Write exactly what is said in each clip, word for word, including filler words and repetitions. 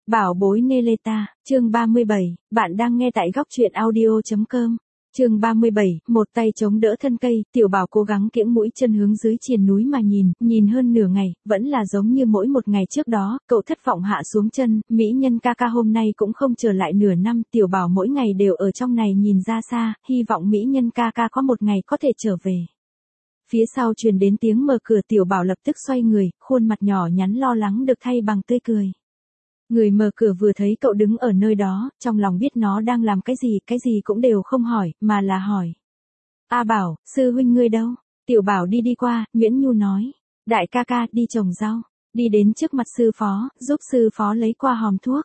Bảo bối Neleta, chương ba mươi bảy, bạn đang nghe tại góc truyện audio.com. Chương ba mươi bảy, một tay chống đỡ thân cây, Tiểu Bảo cố gắng kiễng mũi chân hướng dưới triền núi mà nhìn, nhìn hơn nửa ngày, vẫn là giống như mỗi một ngày trước đó, cậu thất vọng hạ xuống chân, mỹ nhân ca ca hôm nay cũng không trở lại nửa năm, Tiểu Bảo mỗi ngày đều ở trong này nhìn ra xa, hy vọng mỹ nhân ca ca có một ngày có thể trở về. Phía sau truyền đến tiếng mở cửa, Tiểu Bảo lập tức xoay người, khuôn mặt nhỏ nhắn lo lắng được thay bằng tươi cười. Người mở cửa vừa thấy cậu đứng ở nơi đó, trong lòng biết nó đang làm cái gì, cái gì cũng đều không hỏi, mà là hỏi. A Bảo, sư huynh ngươi đâu? Tiểu Bảo đi đi qua, Nguyễn Nhu nói. Đại ca ca, đi trồng rau. Đi đến trước mặt sư phó, giúp sư phó lấy qua hòm thuốc.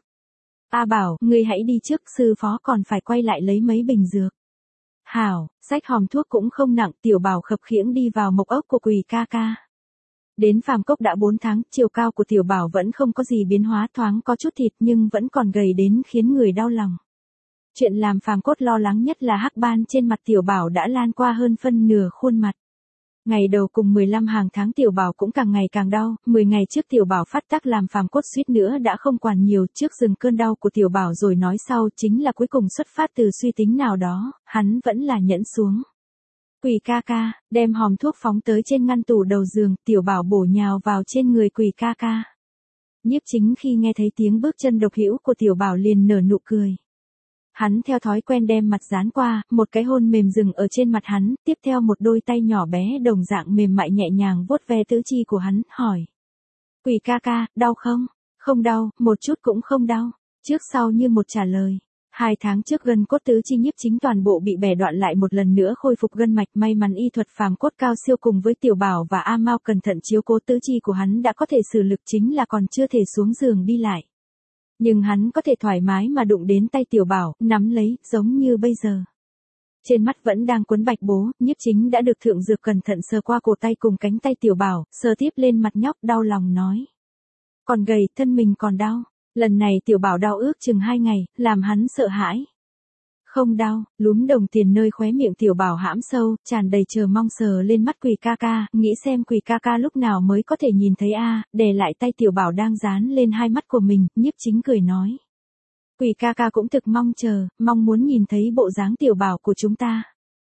A Bảo, ngươi hãy đi trước, sư phó còn phải quay lại lấy mấy bình dược. Hảo, xách hòm thuốc cũng không nặng, Tiểu Bảo khập khiễng đi vào mộc ốc của Quỳ ca ca. Đến Phàm Cốc đã bốn tháng, chiều cao của Tiểu Bảo vẫn không có gì biến hóa, thoáng có chút thịt nhưng vẫn còn gầy đến khiến người đau lòng. Chuyện làm Phàm Cốt lo lắng nhất là hắc ban trên mặt Tiểu Bảo đã lan qua hơn phân nửa khuôn mặt. Ngày đầu cùng mười lăm hàng tháng Tiểu Bảo cũng càng ngày càng đau, mười ngày trước Tiểu Bảo phát tác làm Phàm Cốt suýt nữa đã không quản nhiều, trước dừng cơn đau của Tiểu Bảo rồi nói sau, chính là cuối cùng xuất phát từ suy tính nào đó, hắn vẫn là nhẫn xuống. Quỳ ca ca, đem hòm thuốc phóng tới trên ngăn tủ đầu giường, Tiểu Bảo bổ nhào vào trên người Quỳ ca ca. Nhiếp Chính khi nghe thấy tiếng bước chân độc hữu của Tiểu Bảo liền nở nụ cười. Hắn theo thói quen đem mặt dán qua, một cái hôn mềm dừng ở trên mặt hắn, tiếp theo một đôi tay nhỏ bé đồng dạng mềm mại nhẹ nhàng vuốt ve tứ chi của hắn, hỏi. Quỳ ca ca, đau không? Không đau, một chút cũng không đau. Trước sau như một trả lời. Hai tháng trước gân cốt tứ chi Nhiếp Chính toàn bộ bị bẻ đoạn lại một lần nữa khôi phục gân mạch, may mắn y thuật Phàm Cốt cao siêu cùng với Tiểu Bảo và A Mao cẩn thận chiếu cố tứ chi của hắn đã có thể sử lực, chính là còn chưa thể xuống giường đi lại. Nhưng hắn có thể thoải mái mà đụng đến tay Tiểu Bảo, nắm lấy, giống như bây giờ. Trên mắt vẫn đang quấn bạch bố, Nhiếp Chính đã được thượng dược cẩn thận sờ qua cổ tay cùng cánh tay Tiểu Bảo, sờ tiếp lên mặt nhóc, đau lòng nói. Còn gầy, thân mình còn đau. Lần này Tiểu Bảo đau ước chừng hai ngày, làm hắn sợ hãi. Không đau, lúm đồng tiền nơi khóe miệng Tiểu Bảo hãm sâu, tràn đầy chờ mong sờ lên mắt Quỳ ca ca, nghĩ xem Quỳ ca ca lúc nào mới có thể nhìn thấy a, đè lại tay Tiểu Bảo đang dán lên hai mắt của mình, Nhiếp Chính cười nói. Quỳ ca ca cũng thực mong chờ, mong muốn nhìn thấy bộ dáng Tiểu Bảo của chúng ta.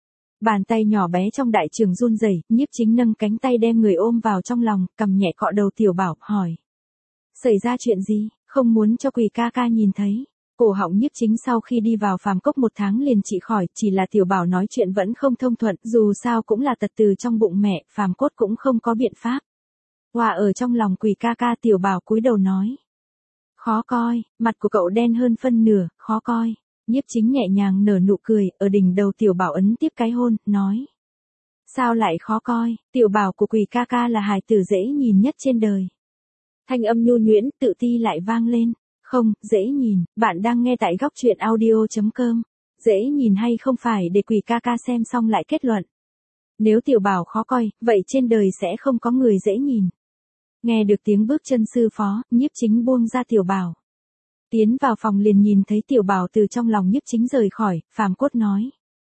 Bàn tay nhỏ bé trong đại trường run rẩy, Nhiếp Chính nâng cánh tay đem người ôm vào trong lòng, cầm nhẹ cọ đầu Tiểu Bảo, hỏi. Xảy ra chuyện gì? Không muốn cho Quỳ ca ca nhìn thấy. Cổ họng Nhiếp Chính sau khi đi vào Phàm Cốc một tháng liền trị khỏi, chỉ là Tiểu Bảo nói chuyện vẫn không thông thuận, dù sao cũng là tật từ trong bụng mẹ, Phàm Cốt cũng không có biện pháp. Hòa ở trong lòng Quỳ ca ca, Tiểu Bảo cúi đầu nói. Khó coi, mặt của cậu đen hơn phân nửa, khó coi. Nhiếp Chính nhẹ nhàng nở nụ cười, ở đỉnh đầu Tiểu Bảo ấn tiếp cái hôn, nói. Sao lại khó coi, Tiểu Bảo của Quỳ ca ca là hài tử dễ nhìn nhất trên đời. Thanh âm nhu nhuyễn, tự ti lại vang lên. Không, dễ nhìn, bạn đang nghe tại góc truyện audio.com. Dễ nhìn hay không phải để Quỳ ca ca xem xong lại kết luận. Nếu Tiểu Bảo khó coi, vậy trên đời sẽ không có người dễ nhìn. Nghe được tiếng bước chân sư phó, Nhiếp Chính buông ra Tiểu Bảo. Tiến vào phòng liền nhìn thấy Tiểu Bảo từ trong lòng Nhiếp Chính rời khỏi, Phàm Cốt nói.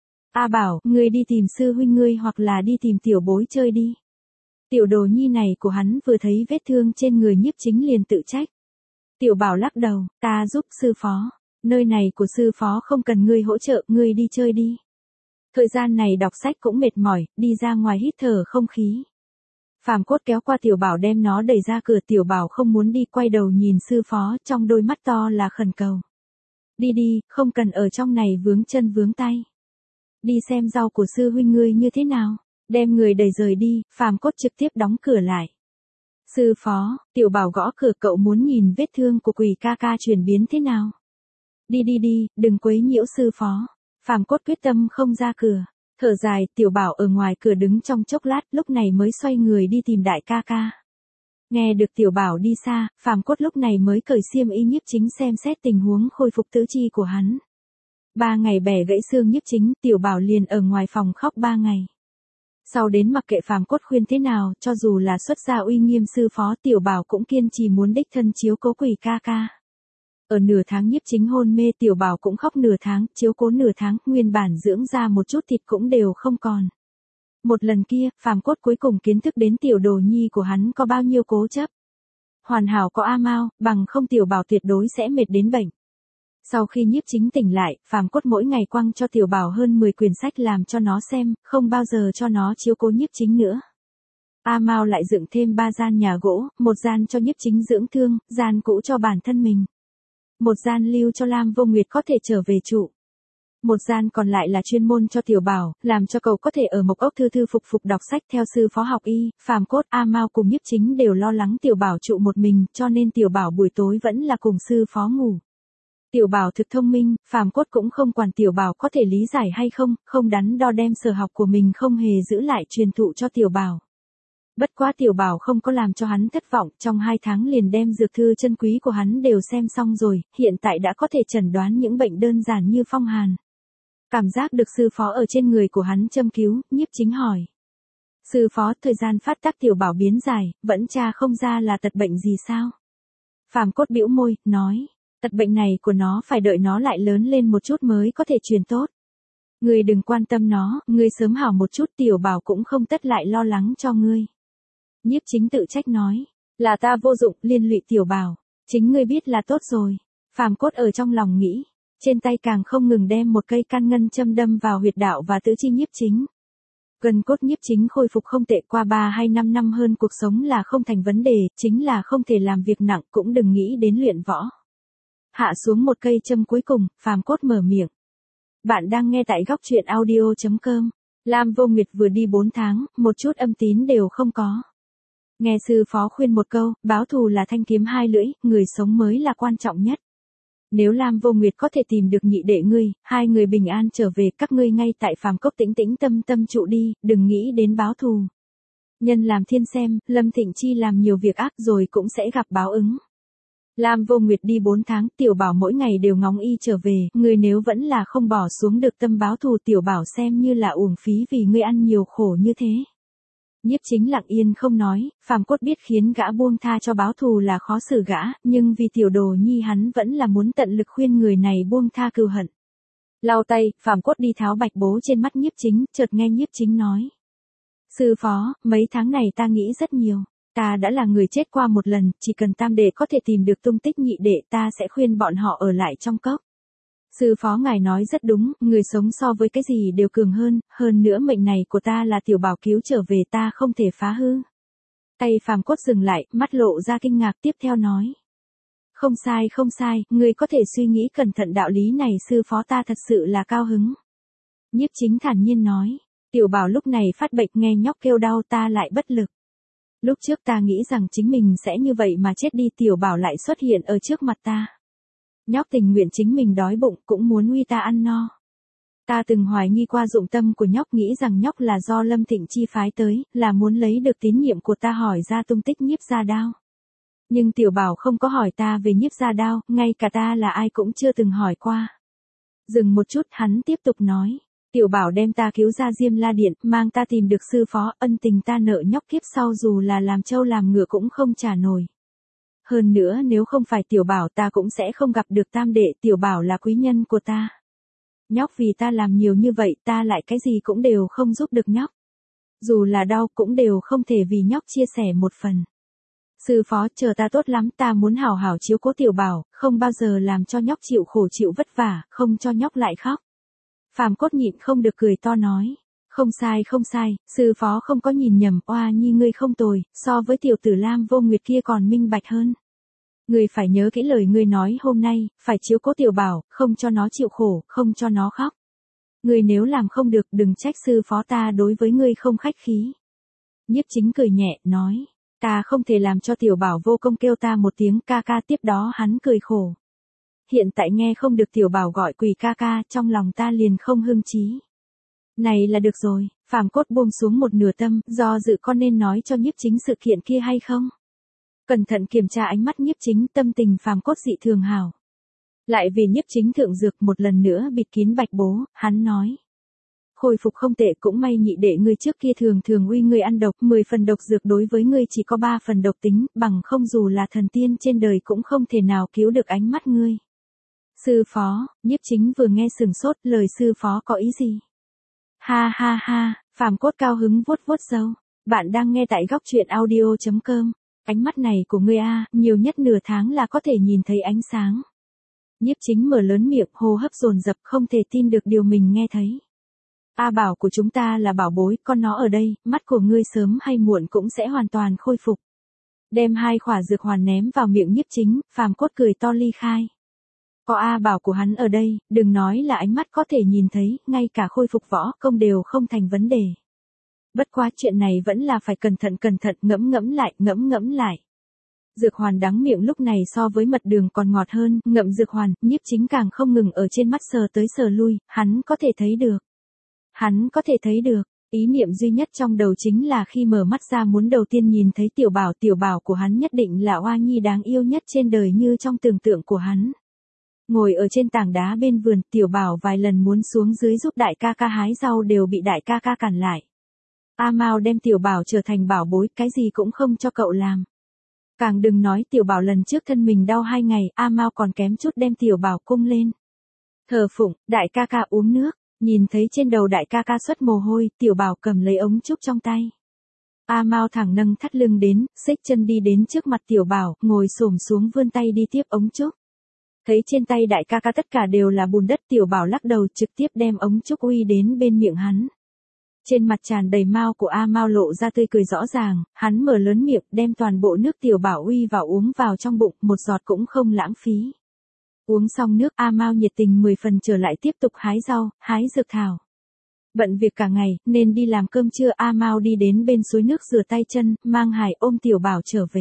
A Bảo, ngươi đi tìm sư huynh ngươi hoặc là đi tìm tiểu bối chơi đi. Tiểu đồ nhi này của hắn vừa thấy vết thương trên người Nhiếp Chính liền tự trách. Tiểu Bảo lắc đầu, ta giúp sư phó. Nơi này của sư phó không cần ngươi hỗ trợ, ngươi đi chơi đi. Thời gian này đọc sách cũng mệt mỏi, đi ra ngoài hít thở không khí. Phàm Cốt kéo qua Tiểu Bảo đem nó đẩy ra cửa, Tiểu Bảo không muốn đi, quay đầu nhìn sư phó, trong đôi mắt to là khẩn cầu. Đi đi, không cần ở trong này vướng chân vướng tay. Đi xem rau của sư huynh ngươi như thế nào. Đem người đẩy rời đi, Phàm Cốt trực tiếp đóng cửa lại. Sư phó, Tiểu Bảo gõ cửa, cậu muốn nhìn vết thương của Quỳ ca ca chuyển biến thế nào. Đi đi đi, đừng quấy nhiễu sư phó. Phàm Cốt quyết tâm không ra cửa. Thở dài, Tiểu Bảo ở ngoài cửa đứng trong chốc lát, lúc này mới xoay người đi tìm đại ca ca. Nghe được Tiểu Bảo đi xa, Phàm Cốt lúc này mới cởi xiêm y. Nhiếp Chính xem xét tình huống khôi phục tứ chi của hắn. Ba ngày bẻ gãy xương Nhiếp Chính, Tiểu Bảo liền ở ngoài phòng khóc ba ngày. Sau đến mặc kệ Phàm Cốt khuyên thế nào, cho dù là xuất gia uy nghiêm sư phó, Tiểu Bảo cũng kiên trì muốn đích thân chiếu cố Quỳ ca ca. Ở nửa tháng Nhiếp Chính hôn mê, Tiểu Bảo cũng khóc nửa tháng, chiếu cố nửa tháng, nguyên bản dưỡng ra một chút thịt cũng đều không còn. Một lần kia, Phàm Cốt cuối cùng kiến thức đến tiểu đồ nhi của hắn có bao nhiêu cố chấp. hoàn hảo có A Mao, bằng không tiểu bảo tuyệt đối sẽ mệt đến bệnh. Sau khi Nhiếp Chính tỉnh lại, Phàm Cốt mỗi ngày quăng cho tiểu bảo hơn mười quyển sách làm cho nó xem, không bao giờ cho nó chiếu cố Nhiếp Chính nữa. A Mao lại dựng thêm ba gian nhà gỗ, một gian cho Nhiếp Chính dưỡng thương, gian cũ cho bản thân mình. Một gian lưu cho Lam Vô Nguyệt có thể trở về trụ. Một gian còn lại là chuyên môn cho tiểu bảo, làm cho cậu có thể ở Mộc Ốc thư thư phục phục đọc sách theo sư phó học y. Phàm Cốt, A Mao cùng Nhiếp Chính đều lo lắng tiểu bảo trụ một mình, cho nên tiểu bảo buổi tối vẫn là cùng sư phó ngủ. Tiểu bảo thực thông minh, Phàm Cốt cũng không quản tiểu bảo có thể lý giải hay không, không đắn đo đem sở học của mình không hề giữ lại truyền thụ cho tiểu bảo. Bất quá tiểu bảo không có làm cho hắn thất vọng, trong hai tháng liền đem dược thư chân quý của hắn đều xem xong rồi, hiện tại đã có thể chẩn đoán những bệnh đơn giản như phong hàn. Cảm giác được sư phó ở trên người của hắn châm cứu, Nhiếp Chính hỏi. Sư phó, thời gian phát tác tiểu bảo biến dài, vẫn tra không ra là tật bệnh gì sao? Phàm Cốt bĩu môi, nói, tật bệnh này của nó phải đợi nó lại lớn lên một chút mới có thể truyền tốt. Ngươi đừng quan tâm nó, ngươi sớm hảo một chút tiểu bảo cũng không tất lại lo lắng cho ngươi. Nhiếp Chính tự trách nói, là ta vô dụng, liên lụy tiểu bảo, chính ngươi biết là tốt rồi. Phàm Cốt ở trong lòng nghĩ, trên tay càng không ngừng đem một cây can ngân châm đâm vào huyệt đạo và tứ chi Nhiếp Chính. Gân cốt Nhiếp Chính khôi phục không tệ, qua ba hay năm năm hơn cuộc sống là không thành vấn đề, chính là không thể làm việc nặng, cũng đừng nghĩ đến luyện võ. Hạ xuống một cây châm cuối cùng, Phàm Cốt mở miệng. Bạn đang nghe tại góc truyện audio chấm com. Lam Vô Nguyệt vừa đi bốn tháng, một chút âm tín đều không có. Nghe sư phó khuyên một câu, báo thù là thanh kiếm hai lưỡi, người sống mới là quan trọng nhất. Nếu Lam Vô Nguyệt có thể tìm được nhị đệ ngươi, hai người bình an trở về, các ngươi ngay tại Phàm Cốc tĩnh tĩnh tâm tâm trụ đi, đừng nghĩ đến báo thù. Nhân làm thiên xem, Lâm Thịnh Chi làm nhiều việc ác rồi cũng sẽ gặp báo ứng. Lam Vô Nguyệt đi bốn tháng, tiểu bảo mỗi ngày đều ngóng y trở về, ngươi nếu vẫn là không bỏ xuống được tâm báo thù tiểu bảo xem như là uổng phí vì ngươi ăn nhiều khổ như thế. Nhiếp Chính lặng yên không nói, Phàm Cốt biết khiến gã buông tha cho báo thù là khó xử gã, nhưng vì tiểu đồ nhi hắn vẫn là muốn tận lực khuyên người này buông tha cừu hận. Lau tay, Phàm Cốt đi tháo bạch bố trên mắt Nhiếp Chính, chợt nghe Nhiếp Chính nói. Sư phó, mấy tháng này ta nghĩ rất nhiều, ta đã là người chết qua một lần, chỉ cần tam đệ có thể tìm được tung tích nhị đệ ta sẽ khuyên bọn họ ở lại trong cốc. Sư phó ngài nói rất đúng, người sống so với cái gì đều cường hơn, hơn nữa mệnh này của ta là tiểu bảo cứu trở về ta không thể phá hư. Tay Phàm Cốt dừng lại, mắt lộ ra kinh ngạc tiếp theo nói. Không sai không sai, người có thể suy nghĩ cẩn thận đạo lý này sư phó ta thật sự là cao hứng. Nhiếp Chính thản nhiên nói, tiểu bảo lúc này phát bệnh nghe nhóc kêu đau ta lại bất lực. Lúc trước ta nghĩ rằng chính mình sẽ như vậy mà chết đi tiểu bảo lại xuất hiện ở trước mặt ta. Nhóc tình nguyện chính mình đói bụng cũng muốn uy ta ăn no. Ta từng hoài nghi qua dụng tâm của nhóc nghĩ rằng nhóc là do Lâm Thịnh Chi phái tới, là muốn lấy được tín nhiệm của ta hỏi ra tung tích Nhiếp Gia Đao. Nhưng tiểu bảo không có hỏi ta về Nhiếp Gia Đao, ngay cả ta là ai cũng chưa từng hỏi qua. Dừng một chút hắn tiếp tục nói. Tiểu bảo đem ta cứu ra Diêm La Điện, mang ta tìm được sư phó, ân tình ta nợ nhóc kiếp sau dù là làm trâu làm ngựa cũng không trả nổi. Hơn nữa nếu không phải tiểu bảo ta cũng sẽ không gặp được tam đệ, tiểu bảo là quý nhân của ta. Nhóc vì ta làm nhiều như vậy ta lại cái gì cũng đều không giúp được nhóc. Dù là đau cũng đều không thể vì nhóc chia sẻ một phần. Sư phó chờ ta tốt lắm ta muốn hảo hảo chiếu cố tiểu bảo, không bao giờ làm cho nhóc chịu khổ chịu vất vả, không cho nhóc lại khóc. Phàm Cốt nhịn không được cười to nói. Không sai không sai, sư phó không có nhìn nhầm, oa nhi ngươi không tồi, so với tiểu tử Lam Vô Nguyệt kia còn minh bạch hơn. Ngươi phải nhớ kỹ lời ngươi nói hôm nay, phải chiếu cố tiểu bảo, không cho nó chịu khổ, không cho nó khóc. Ngươi nếu làm không được đừng trách sư phó ta đối với ngươi không khách khí. Nhiếp Chính cười nhẹ, nói, ta không thể làm cho tiểu bảo vô công kêu ta một tiếng ca ca tiếp đó hắn cười khổ. Hiện tại nghe không được tiểu bảo gọi quỳ ca ca, trong lòng ta liền không hưng chí. Này là được rồi, Phàm Cốt buông xuống một nửa tâm, do dự con nên nói cho Nhiếp Chính sự kiện kia hay không. Cẩn thận kiểm tra ánh mắt Nhiếp Chính, tâm tình Phàm Cốt dị thường hảo. Lại vì Nhiếp Chính thượng dược một lần nữa bịt kín bạch bố, hắn nói. Khôi phục không tệ cũng may nhị đệ ngươi trước kia thường thường uy ngươi ăn độc, mười phần độc dược đối với ngươi chỉ có ba phần độc tính, bằng không dù là thần tiên trên đời cũng không thể nào cứu được ánh mắt ngươi. Sư phó, Nhiếp Chính vừa nghe sừng sốt, lời sư phó có ý gì? Ha ha ha, Phàm Cốt cao hứng vuốt vuốt râu. Bạn đang nghe tại góc truyện audio chấm com. Ánh mắt này của ngươi a, nhiều nhất nửa tháng là có thể nhìn thấy ánh sáng. Nhiếp Chính mở lớn miệng, hô hấp dồn dập, không thể tin được điều mình nghe thấy. A Bảo của chúng ta là bảo bối, con nó ở đây, mắt của ngươi sớm hay muộn cũng sẽ hoàn toàn khôi phục. Đem hai khỏa dược hoàn ném vào miệng Nhiếp Chính, Phàm Cốt cười to ly khai. Có A Bảo của hắn ở đây, đừng nói là ánh mắt có thể nhìn thấy, ngay cả khôi phục võ công đều không thành vấn đề. Bất quá chuyện này vẫn là phải cẩn thận cẩn thận, ngẫm ngẫm lại, ngẫm ngẫm lại. Dược hoàn đắng miệng lúc này so với mật đường còn ngọt hơn, ngậm dược hoàn, Nhiếp Chính càng không ngừng ở trên mắt sờ tới sờ lui, hắn có thể thấy được. Hắn có thể thấy được, ý niệm duy nhất trong đầu chính là khi mở mắt ra muốn đầu tiên nhìn thấy Tiểu Bảo, Tiểu Bảo của hắn nhất định là oa nhi đáng yêu nhất trên đời như trong tưởng tượng của hắn. Ngồi ở trên tảng đá bên vườn, Tiểu Bảo vài lần muốn xuống dưới giúp đại ca ca hái rau đều bị đại ca ca cản lại. A Mao đem Tiểu Bảo trở thành bảo bối, cái gì cũng không cho cậu làm. Càng đừng nói Tiểu Bảo lần trước thân mình đau hai ngày, A Mao còn kém chút đem Tiểu Bảo cung lên. Thờ phụng, đại ca ca uống nước, nhìn thấy trên đầu đại ca ca xuất mồ hôi, Tiểu Bảo cầm lấy ống trúc trong tay. A Mao thẳng nâng thắt lưng đến, xích chân đi đến trước mặt Tiểu Bảo, ngồi xổm xuống vươn tay đi tiếp ống trúc. Thấy trên tay đại ca ca tất cả đều là bùn đất, Tiểu Bảo lắc đầu trực tiếp đem ống trúc uy đến bên miệng hắn. Trên mặt tràn đầy mao của A Mao lộ ra tươi cười rõ ràng, hắn mở lớn miệng đem toàn bộ nước Tiểu Bảo uy vào uống vào trong bụng, một giọt cũng không lãng phí. Uống xong nước, A Mao nhiệt tình mười phần trở lại tiếp tục hái rau, hái dược thảo. Bận việc cả ngày, nên đi làm cơm trưa, A Mao đi đến bên suối nước rửa tay chân, mang Hải ôm Tiểu Bảo trở về.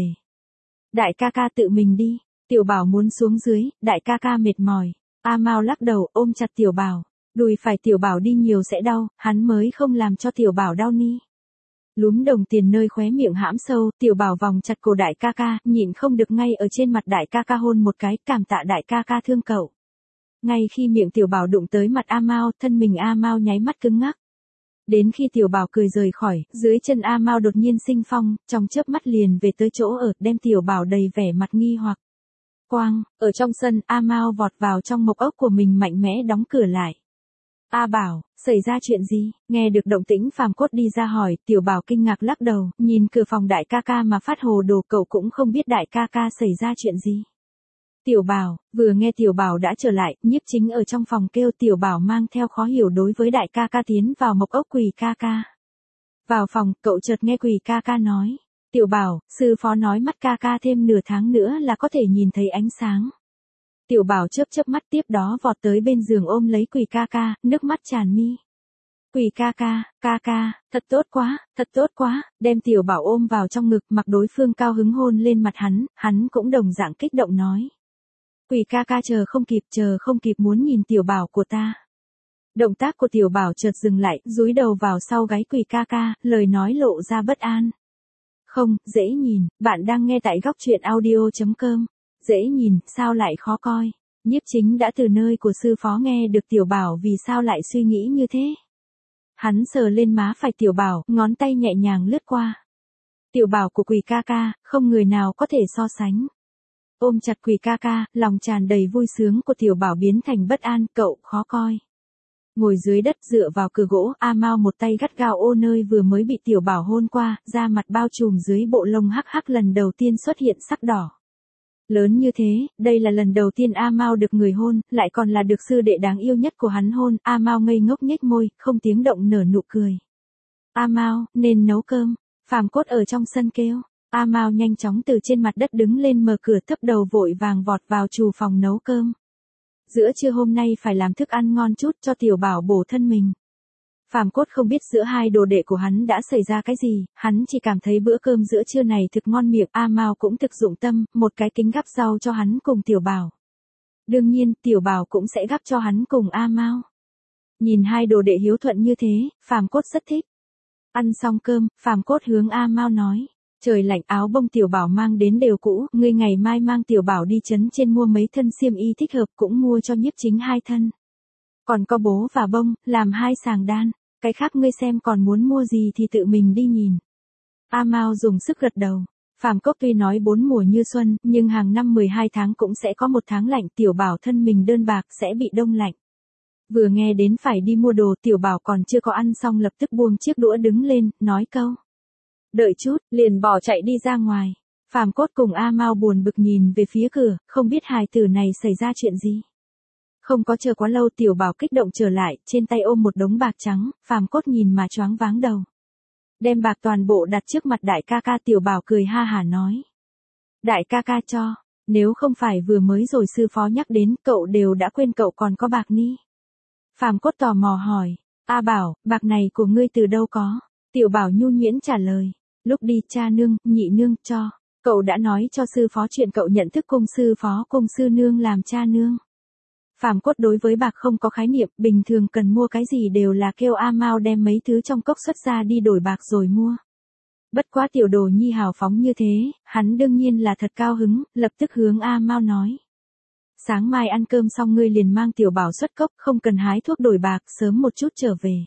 Đại ca ca tự mình đi, Tiểu Bảo muốn xuống dưới, đại ca ca mệt mỏi. A Mao lắc đầu ôm chặt Tiểu Bảo. Đùi phải Tiểu Bảo đi nhiều sẽ đau, hắn mới không làm cho Tiểu Bảo đau ni. Lúm đồng tiền nơi khóe miệng hãm sâu, Tiểu Bảo vòng chặt cổ đại ca ca, nhịn không được ngay ở trên mặt đại ca ca hôn một cái, cảm tạ đại ca ca thương cậu. Ngay khi miệng Tiểu Bảo đụng tới mặt A Mao, thân mình A Mao nháy mắt cứng ngắc. Đến khi Tiểu Bảo cười rời khỏi, dưới chân A Mao đột nhiên sinh phong, trong chớp mắt liền về tới chỗ ở, đem Tiểu Bảo đầy vẻ mặt nghi hoặc. Quang, ở trong sân, A Mao vọt vào trong mộc ốc của mình mạnh mẽ đóng cửa lại. A Bảo, xảy ra chuyện gì? Nghe được động tĩnh Phàm Cốt đi ra hỏi, Tiểu Bảo kinh ngạc lắc đầu, nhìn cửa phòng đại ca ca mà phát hồ đồ, cậu cũng không biết đại ca ca xảy ra chuyện gì. Tiểu Bảo, vừa nghe Tiểu Bảo đã trở lại, Nhiếp Chính ở trong phòng kêu, Tiểu Bảo mang theo khó hiểu đối với đại ca ca tiến vào mộc ốc Quỳ ca ca. Vào phòng, cậu chợt nghe Quỳ ca ca nói, Tiểu Bảo, sư phó nói mắt ca ca thêm nửa tháng nữa là có thể nhìn thấy ánh sáng. Tiểu Bảo chớp chớp mắt tiếp đó vọt tới bên giường ôm lấy Quỳ ca ca, nước mắt tràn mi. Quỳ ca ca, ca ca, thật tốt quá, thật tốt quá, đem Tiểu Bảo ôm vào trong ngực, mặc đối phương cao hứng hôn lên mặt hắn, hắn cũng đồng dạng kích động nói. Quỳ ca ca chờ không kịp, chờ không kịp muốn nhìn Tiểu Bảo của ta. Động tác của Tiểu Bảo chợt dừng lại, dúi đầu vào sau gáy Quỳ ca ca, lời nói lộ ra bất an. Không, dễ nhìn, bạn đang nghe tại góc truyện audio chấm com. Dễ nhìn, sao lại khó coi? Nhiếp Chính đã từ nơi của sư phó nghe được Tiểu Bảo vì sao lại suy nghĩ như thế. Hắn sờ lên má phải Tiểu Bảo, ngón tay nhẹ nhàng lướt qua. Tiểu Bảo của Quỳ ca ca, không người nào có thể so sánh. Ôm chặt Quỳ ca ca, lòng tràn đầy vui sướng của Tiểu Bảo biến thành bất an, cậu khó coi. Ngồi dưới đất dựa vào cửa gỗ, A Mao một tay gắt gao ô nơi vừa mới bị Tiểu Bảo hôn qua, da mặt bao trùm dưới bộ lông hắc hắc lần đầu tiên xuất hiện sắc đỏ. Lớn như thế, đây là lần đầu tiên A Mao được người hôn, lại còn là được sư đệ đáng yêu nhất của hắn hôn, A Mao ngây ngốc nhếch môi, không tiếng động nở nụ cười. A Mao, nên nấu cơm, Phàm Cốt ở trong sân kêu. A Mao nhanh chóng từ trên mặt đất đứng lên mở cửa thấp đầu vội vàng vọt vào trù phòng nấu cơm. Giữa trưa hôm nay phải làm thức ăn ngon chút cho Tiểu Bảo bổ thân mình. Phàm Cốt không biết giữa hai đồ đệ của hắn đã xảy ra cái gì, hắn chỉ cảm thấy bữa cơm giữa trưa này thực ngon miệng, A Mao cũng thực dụng tâm, một cái kính gắp rau cho hắn cùng Tiểu Bảo. Đương nhiên, Tiểu Bảo cũng sẽ gắp cho hắn cùng A Mao. Nhìn hai đồ đệ hiếu thuận như thế, Phàm Cốt rất thích. Ăn xong cơm, Phàm Cốt hướng A Mao nói, trời lạnh áo bông Tiểu Bảo mang đến đều cũ, ngươi ngày mai mang Tiểu Bảo đi trấn trên mua mấy thân xiêm y thích hợp, cũng mua cho Nhiếp Chính hai thân. Còn có bố và bông, làm hai sàng đan, cái khác ngươi xem còn muốn mua gì thì tự mình đi nhìn. A Mao dùng sức gật đầu. Phàm Cốc tuy nói bốn mùa như xuân, nhưng hàng năm mười hai tháng cũng sẽ có một tháng lạnh, Tiểu Bảo thân mình đơn bạc sẽ bị đông lạnh. Vừa nghe đến phải đi mua đồ, Tiểu Bảo còn chưa có ăn xong lập tức buông chiếc đũa đứng lên, nói câu. Đợi chút, liền bỏ chạy đi ra ngoài. Phàm Cốt cùng A Mao buồn bực nhìn về phía cửa, không biết hài tử này xảy ra chuyện gì. Không có chờ quá lâu Tiểu Bảo kích động trở lại, trên tay ôm một đống bạc trắng, Phàm Cốt nhìn mà choáng váng đầu. Đem bạc toàn bộ đặt trước mặt đại ca ca, Tiểu Bảo cười ha hả nói. Đại ca ca cho, nếu không phải vừa mới rồi sư phó nhắc đến, cậu đều đã quên cậu còn có bạc ni. Phàm Cốt tò mò hỏi, A Bảo, bạc này của ngươi từ đâu có? Tiểu Bảo nhu nhuyễn trả lời, lúc đi cha nương, nhị nương cho. Cậu đã nói cho sư phó chuyện cậu nhận thức cung sư phó cung sư nương làm cha nương. Phàm Cốt đối với bạc không có khái niệm, bình thường cần mua cái gì đều là kêu A Mao đem mấy thứ trong cốc xuất ra đi đổi bạc rồi mua. Bất quá tiểu đồ nhi hào phóng như thế, hắn đương nhiên là thật cao hứng, lập tức hướng A Mao nói. Sáng mai ăn cơm xong ngươi liền mang Tiểu Bảo xuất cốc, không cần hái thuốc đổi bạc, sớm một chút trở về.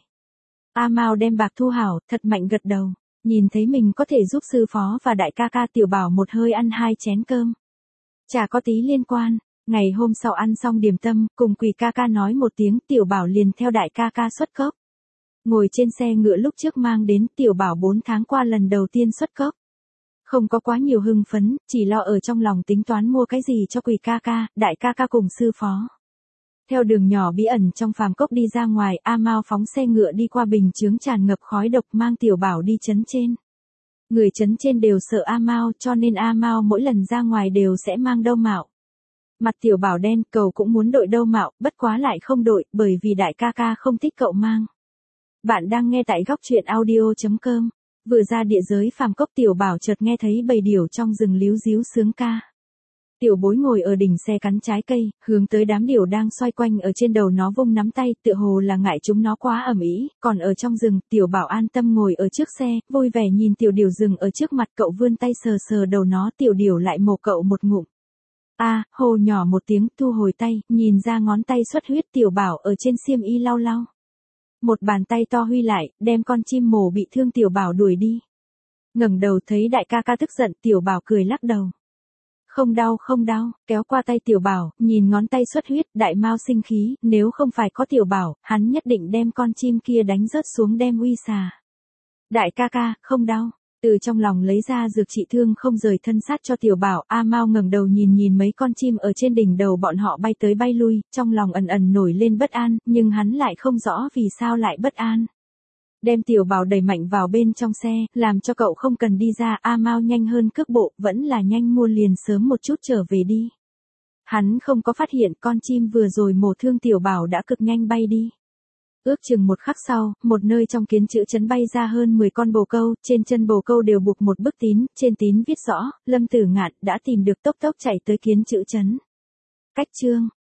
A Mao đem bạc thu hảo, thật mạnh gật đầu, nhìn thấy mình có thể giúp sư phó và đại ca ca Tiểu Bảo một hơi ăn hai chén cơm. Chả có tí liên quan, ngày hôm sau ăn xong điểm tâm, cùng Quỳ ca ca nói một tiếng, Tiểu Bảo liền theo đại ca ca xuất cốc. Ngồi trên xe ngựa lúc trước mang đến, Tiểu Bảo bốn tháng qua lần đầu tiên xuất cốc. Không có quá nhiều hưng phấn, chỉ lo ở trong lòng tính toán mua cái gì cho Quỳ ca ca, đại ca ca cùng sư phó. Theo đường nhỏ bí ẩn trong phàm cốc đi ra ngoài, A Mao phóng xe ngựa đi qua bình chướng tràn ngập khói độc, mang Tiểu Bảo đi trấn trên. Người trấn trên đều sợ A Mao, cho nên A Mao mỗi lần ra ngoài đều sẽ mang đâu mạo. Mặt Tiểu Bảo đen, cậu cũng muốn đội đâu mạo, bất quá lại không đội, bởi vì đại ca ca không thích cậu mang. Bạn đang nghe tại góc truyện audio chấm com. Vừa ra địa giới phàm cốc, Tiểu Bảo chợt nghe thấy bầy điểu trong rừng líu ríu sướng ca. Tiểu Bối ngồi ở đỉnh xe cắn trái cây, hướng tới đám điểu đang xoay quanh ở trên đầu nó vung nắm tay, tựa hồ là ngại chúng nó quá ầm ĩ. Còn ở trong rừng, Tiểu Bảo an tâm ngồi ở trước xe, vui vẻ nhìn tiểu điểu rừng ở trước mặt cậu, vươn tay sờ sờ đầu nó, tiểu điểu lại mổ cậu một ngụm. A, à, hồ nhỏ một tiếng, thu hồi tay, nhìn ra ngón tay xuất huyết, Tiểu Bảo ở trên xiêm y lau lau. Một bàn tay to huy lại, đem con chim mổ bị thương Tiểu Bảo đuổi đi. Ngẩng đầu thấy đại ca ca tức giận, Tiểu Bảo cười lắc đầu. Không đau không đau, kéo qua tay Tiểu Bảo, nhìn ngón tay xuất huyết, đại Mao sinh khí, nếu không phải có Tiểu Bảo, hắn nhất định đem con chim kia đánh rớt xuống đem uy xà. Đại ca ca, không đau. Từ trong lòng lấy ra dược trị thương không rời thân sát cho Tiểu Bảo, A Mao ngẩng đầu nhìn nhìn mấy con chim ở trên đỉnh đầu bọn họ bay tới bay lui, trong lòng ẩn ẩn nổi lên bất an, nhưng hắn lại không rõ vì sao lại bất an. Đem Tiểu Bảo đẩy mạnh vào bên trong xe, làm cho cậu không cần đi ra, A Mao nhanh hơn cước bộ, vẫn là nhanh mua liền sớm một chút trở về đi. Hắn không có phát hiện con chim vừa rồi mổ thương Tiểu Bảo đã cực nhanh bay đi. Ước chừng một khắc sau, một nơi trong kiến chữ trấn bay ra hơn mười con bồ câu, trên chân bồ câu đều buộc một bức tín, trên tín viết rõ, Lâm Tử Ngạn đã tìm được, tốc tốc chạy tới kiến chữ trấn. Cách chương